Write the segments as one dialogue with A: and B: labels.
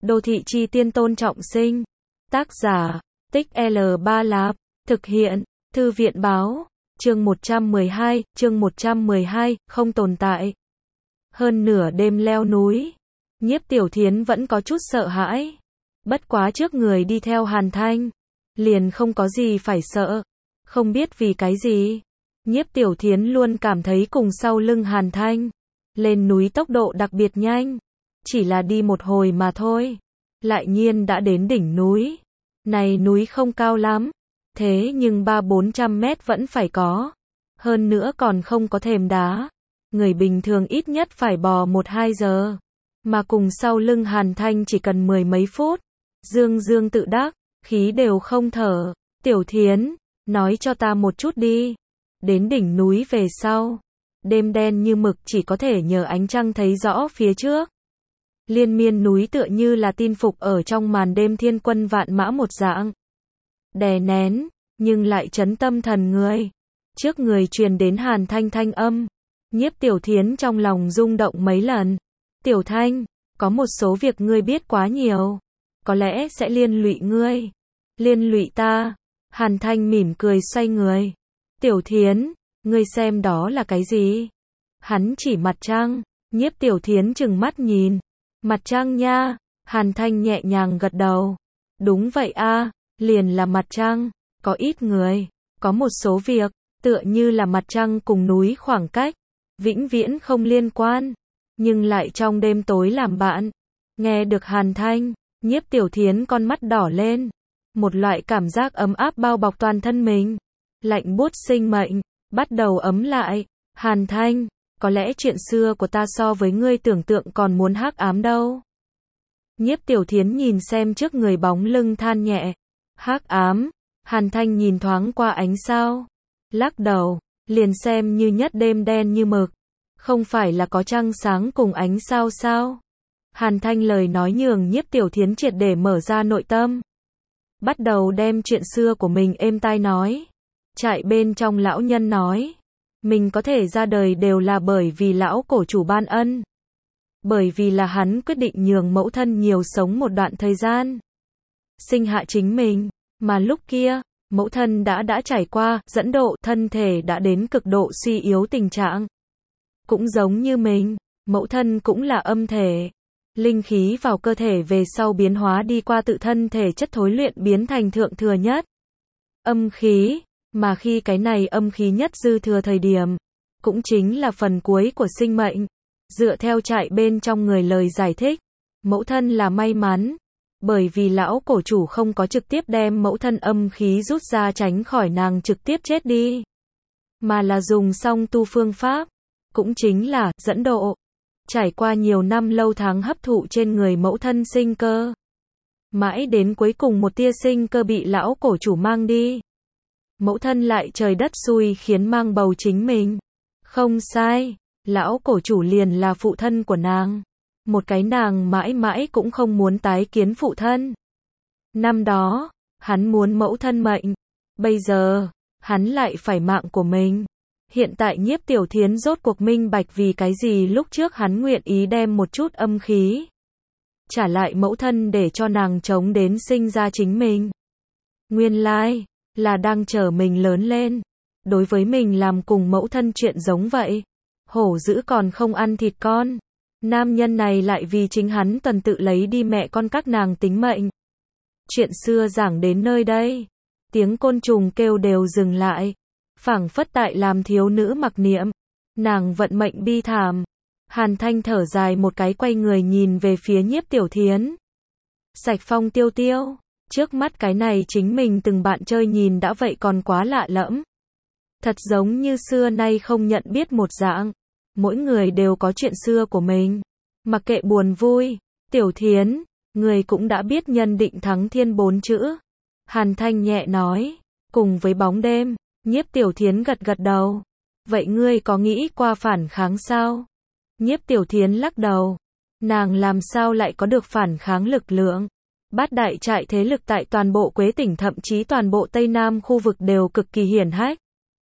A: Đô thị chi tiên Tôn Trọng Sinh. Tác giả, Tích L3 Lạp. Thực hiện, Thư viện báo. Chương 112, không tồn tại. Hơn nửa đêm leo núi. Nhiếp Tiểu Thiến vẫn có chút sợ hãi. Bất quá trước người đi theo Hàn Thanh. Liền không có gì phải sợ. Không biết vì cái gì. Nhiếp Tiểu Thiến luôn cảm thấy cùng sau lưng Hàn Thanh. Lên núi tốc độ đặc biệt nhanh. Chỉ là đi một hồi mà thôi. Lại nhiên đã đến đỉnh núi. Này núi không cao lắm. Thế nhưng 300-400 mét vẫn phải có. Hơn nữa còn không có thềm đá. Người bình thường ít nhất phải bò 1-2 giờ. Mà cùng sau lưng Hàn Thanh chỉ cần 10 mấy phút. Dương dương tự đắc, khí đều không thở. Tiểu Thiến, nói cho ta một chút đi. Đến đỉnh núi về sau. Đêm đen như mực chỉ có thể nhờ ánh trăng thấy rõ phía trước. Liên miên núi tựa như là tin phục ở trong màn đêm thiên quân vạn mã một dạng. Đè nén, nhưng lại chấn tâm thần người. Trước người truyền đến Hàn Thanh thanh âm. Nhiếp Tiểu Thiến trong lòng rung động mấy lần. Tiểu Thanh, có một số việc ngươi biết quá nhiều. Có lẽ sẽ liên lụy ngươi. Liên lụy ta. Hàn Thanh mỉm cười xoay người. Tiểu Thiến, ngươi xem đó là cái gì? Hắn chỉ mặt trăng. Nhiếp Tiểu Thiến trừng mắt nhìn. Mặt trăng nha. Hàn Thanh nhẹ nhàng gật đầu. Đúng vậy a, liền là mặt trăng. Có ít người, có một số việc, tựa như là mặt trăng cùng núi khoảng cách. Vĩnh viễn không liên quan. Nhưng lại trong đêm tối làm bạn. Nghe được Hàn Thanh, Nhiếp Tiểu Thiến con mắt đỏ lên. Một loại cảm giác ấm áp bao bọc toàn thân mình. Lạnh buốt sinh mệnh, bắt đầu ấm lại. Hàn Thanh, có lẽ chuyện xưa của ta so với ngươi tưởng tượng còn muốn hắc ám đâu. Nhiếp Tiểu Thiến nhìn xem trước người bóng lưng than nhẹ. Hắc ám. Hàn Thanh nhìn thoáng qua ánh sao. Lắc đầu, liền xem như nhất đêm đen như mực. Không phải là có trăng sáng cùng ánh sao sao? Hàn Thanh lời nói nhường Nhiếp Tiểu Thiến triệt để mở ra nội tâm. Bắt đầu đem chuyện xưa của mình êm tai nói. Trại bên trong lão nhân nói. Mình có thể ra đời đều là bởi vì lão cổ chủ ban ân. Bởi vì là hắn quyết định nhường mẫu thân nhiều sống một đoạn thời gian. Sinh hạ chính mình. Mà lúc kia, mẫu thân đã trải qua, dẫn độ, thân thể đã đến cực độ suy yếu tình trạng. Cũng giống như mình, mẫu thân cũng là âm thể. Linh khí vào cơ thể về sau biến hóa đi qua tự thân thể chất thối luyện biến thành thượng thừa nhất. Âm khí, mà khi cái này âm khí nhất dư thừa thời điểm, cũng chính là phần cuối của sinh mệnh. Dựa theo trại bên trong người lời giải thích, mẫu thân là may mắn. Bởi vì lão cổ chủ không có trực tiếp đem mẫu thân âm khí rút ra tránh khỏi nàng trực tiếp chết đi. Mà là dùng song tu phương pháp. Cũng chính là dẫn độ. Trải qua nhiều năm lâu tháng hấp thụ trên người mẫu thân sinh cơ. Mãi đến cuối cùng một tia sinh cơ bị lão cổ chủ mang đi. Mẫu thân lại trời đất xui khiến mang bầu chính mình. Không sai, lão cổ chủ liền là phụ thân của nàng. Một cái nàng mãi mãi cũng không muốn tái kiến phụ thân. Năm đó, hắn muốn mẫu thân mệnh. Bây giờ, hắn lại phải mạng của mình. Hiện tại Nhiếp Tiểu Thiến rốt cuộc minh bạch vì cái gì lúc trước hắn nguyện ý đem một chút âm khí. Trả lại mẫu thân để cho nàng chống đến sinh ra chính mình. Nguyên lai, là đang chờ mình lớn lên. Đối với mình làm cùng mẫu thân chuyện giống vậy. Hổ dữ còn không ăn thịt con. Nam nhân này lại vì chính hắn tuần tự lấy đi mẹ con các nàng tính mệnh. Chuyện xưa giảng đến nơi đây. Tiếng côn trùng kêu đều dừng lại. Phảng phất tại làm thiếu nữ mặc niệm. Nàng vận mệnh bi thảm. Hàn Thanh thở dài một cái quay người nhìn về phía Nhiếp Tiểu Thiến. Sạch phong tiêu tiêu. Trước mắt cái này chính mình từng bạn chơi nhìn đã vậy còn quá lạ lẫm. Thật giống như xưa nay không nhận biết một dạng. Mỗi người đều có chuyện xưa của mình. Mặc kệ buồn vui. Tiểu Thiến, người cũng đã biết nhân định thắng thiên 4 chữ. Hàn Thanh nhẹ nói. Cùng với bóng đêm. Nhiếp Tiểu Thiến gật gật đầu. Vậy ngươi có nghĩ qua phản kháng sao? Nhiếp Tiểu Thiến lắc đầu. Nàng làm sao lại có được phản kháng lực lượng? Bát đại trại thế lực tại toàn bộ Quế tỉnh thậm chí toàn bộ Tây Nam khu vực đều cực kỳ hiển hách.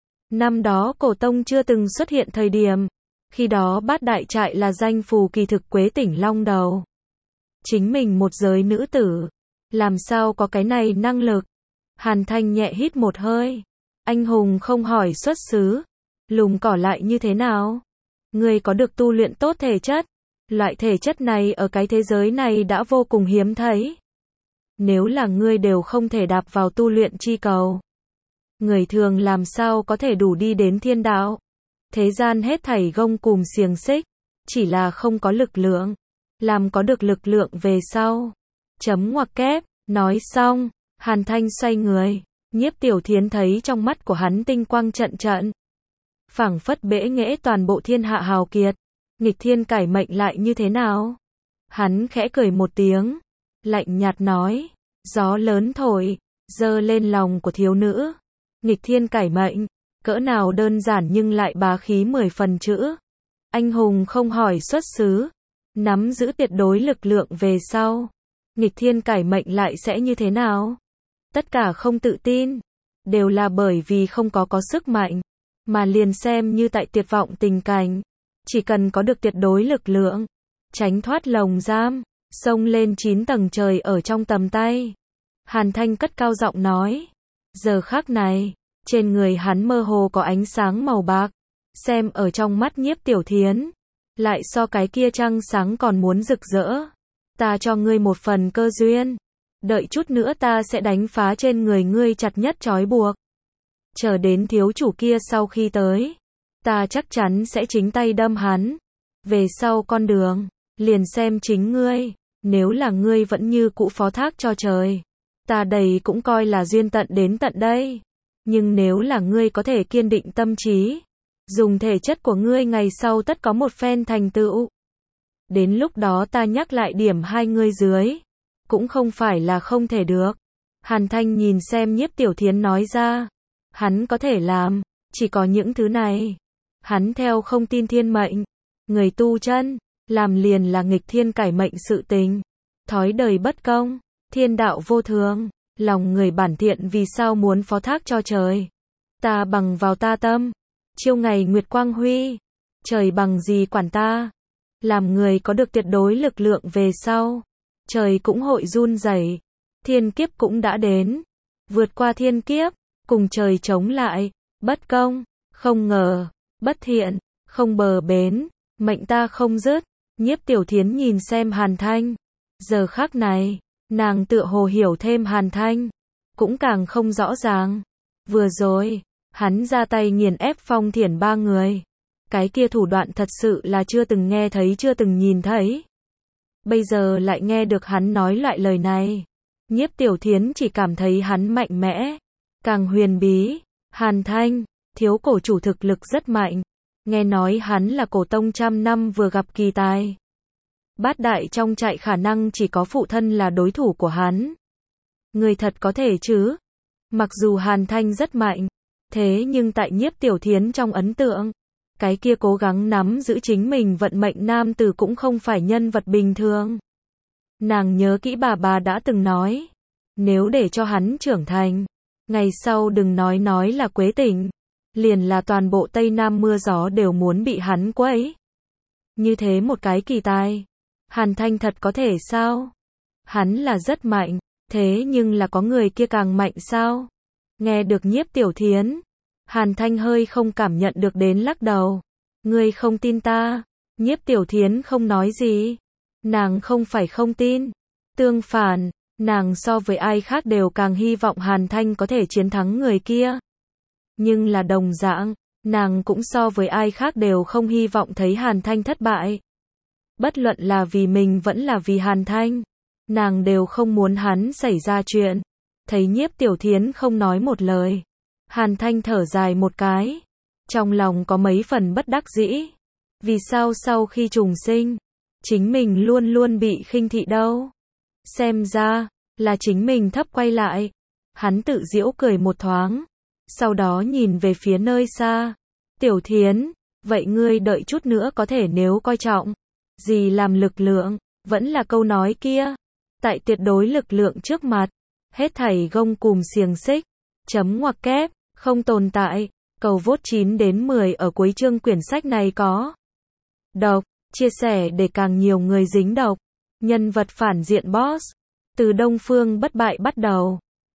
A: Năm đó cổ tông chưa từng xuất hiện thời điểm. Khi đó bát đại trại là danh phù kỳ thực Quế tỉnh long đầu. Chính mình một giới nữ tử, làm sao có cái này năng lực? Hàn Thanh nhẹ hít một hơi. Anh hùng không hỏi xuất xứ, lùng cỏ lại như thế nào? Ngươi có được tu luyện tốt thể chất. Loại thể chất này ở cái thế giới này đã vô cùng hiếm thấy. Nếu là ngươi đều không thể đạp vào tu luyện chi cầu, người thường làm sao có thể đủ đi đến thiên đạo? Thế gian hết thảy gông cùm xiềng xích, chỉ là không có lực lượng. Làm có được lực lượng về sau. Chấm ngoặc kép, nói xong, Hàn Thanh xoay người. Nhiếp Tiểu Thiến thấy trong mắt của hắn tinh quang trận trận. Phảng phất bẽ nghễ toàn bộ thiên hạ hào kiệt. Nghịch thiên cải mệnh lại như thế nào? Hắn khẽ cười một tiếng, lạnh nhạt nói, gió lớn thổi, dơ lên lòng của thiếu nữ. Nghịch thiên cải mệnh, cỡ nào đơn giản nhưng lại bá khí 10 phần chữ. Anh hùng không hỏi xuất xứ, nắm giữ tuyệt đối lực lượng về sau. Nghịch thiên cải mệnh lại sẽ như thế nào? Tất cả không tự tin, đều là bởi vì không có sức mạnh, mà liền xem như tại tuyệt vọng tình cảnh. Chỉ cần có được tuyệt đối lực lượng, tránh thoát lồng giam, xông lên 9 tầng trời ở trong tầm tay. Hàn Thanh cất cao giọng nói. Giờ khắc này, trên người hắn mơ hồ có ánh sáng màu bạc. Xem ở trong mắt Nhiếp Tiểu Thiến, lại so cái kia trăng sáng còn muốn rực rỡ. Ta cho ngươi một phần cơ duyên. Đợi chút nữa ta sẽ đánh phá trên người ngươi chặt nhất trói buộc. Chờ đến thiếu chủ kia sau khi tới, ta chắc chắn sẽ chính tay đâm hắn. Về sau con đường, liền xem chính ngươi. Nếu là ngươi vẫn như cũ phó thác cho trời, ta đây cũng coi là duyên tận đến tận đây. Nhưng nếu là ngươi có thể kiên định tâm trí, dùng thể chất của ngươi ngày sau tất có một phen thành tựu. Đến lúc đó ta nhắc lại điểm hai ngươi dưới, cũng không phải là không thể được. Hàn Thanh nhìn xem Nhiếp Tiểu Thiến nói ra, hắn có thể làm, chỉ có những thứ này. Hắn theo không tin thiên mệnh, người tu chân, làm liền là nghịch thiên cải mệnh sự tình. Thói đời bất công, thiên đạo vô thường, lòng người bản thiện vì sao muốn phó thác cho trời. Ta bằng vào ta tâm, chiêu ngày nguyệt quang huy, trời bằng gì quản ta. Làm người có được tuyệt đối lực lượng về sau, trời cũng hội run rẩy. Thiên kiếp cũng đã đến, vượt qua thiên kiếp, cùng trời chống lại, bất công, không ngờ, bất thiện, không bờ bến, mệnh ta không dứt. Nhiếp Tiểu Thiến nhìn xem Hàn Thanh, giờ khắc này, nàng tựa hồ hiểu thêm Hàn Thanh, cũng càng không rõ ràng. Vừa rồi, hắn ra tay nghiền ép Phong Thiển ba người, cái kia thủ đoạn thật sự là chưa từng nghe thấy chưa từng nhìn thấy. Bây giờ lại nghe được hắn nói loại lời này, Nhiếp Tiểu Thiến chỉ cảm thấy hắn mạnh mẽ, càng huyền bí. Hàn Thanh, thiếu cổ chủ thực lực rất mạnh, nghe nói hắn là cổ tông trăm năm vừa gặp kỳ tài. Bát đại trong trại khả năng chỉ có phụ thân là đối thủ của hắn. Người thật có thể chứ? Mặc dù Hàn Thanh rất mạnh, thế nhưng tại Nhiếp Tiểu Thiến trong ấn tượng, cái kia cố gắng nắm giữ chính mình vận mệnh nam tử cũng không phải nhân vật bình thường. Nàng nhớ kỹ bà đã từng nói, nếu để cho hắn trưởng thành, ngày sau đừng nói là Quế Tỉnh, liền là toàn bộ Tây Nam mưa gió đều muốn bị hắn quấy. Như thế một cái kỳ tài, Hàn Thanh thật có thể sao? Hắn là rất mạnh, thế nhưng là có người kia càng mạnh sao? Nghe được Nhiếp Tiểu Thiến, Hàn Thanh hơi không cảm nhận được đến lắc đầu. Ngươi không tin ta? Nhiếp Tiểu Thiến không nói gì. Nàng không phải không tin. Tương phản, nàng so với ai khác đều càng hy vọng Hàn Thanh có thể chiến thắng người kia. Nhưng là đồng dạng, nàng cũng so với ai khác đều không hy vọng thấy Hàn Thanh thất bại. Bất luận là vì mình vẫn là vì Hàn Thanh, nàng đều không muốn hắn xảy ra chuyện. Thấy Nhiếp Tiểu Thiến không nói một lời, Hàn Thanh thở dài một cái, trong lòng có mấy phần bất đắc dĩ. Vì sao sau khi trùng sinh, chính mình luôn luôn bị khinh thị đâu? Xem ra, là chính mình thấp quay lại. Hắn tự giễu cười một thoáng, sau đó nhìn về phía nơi xa. Tiểu Thiến, vậy ngươi đợi chút nữa có thể nếu coi trọng gì làm lực lượng, vẫn là câu nói kia. Tại tuyệt đối lực lượng trước mặt, hết thảy gông cùm xiềng xích, chấm ngoặc kép, không tồn tại. Cầu vote 9 đến 10 ở cuối chương quyển sách này có đọc, chia sẻ để càng nhiều người dính đọc. Nhân vật phản diện boss. Từ Đông Phương bất bại bắt đầu.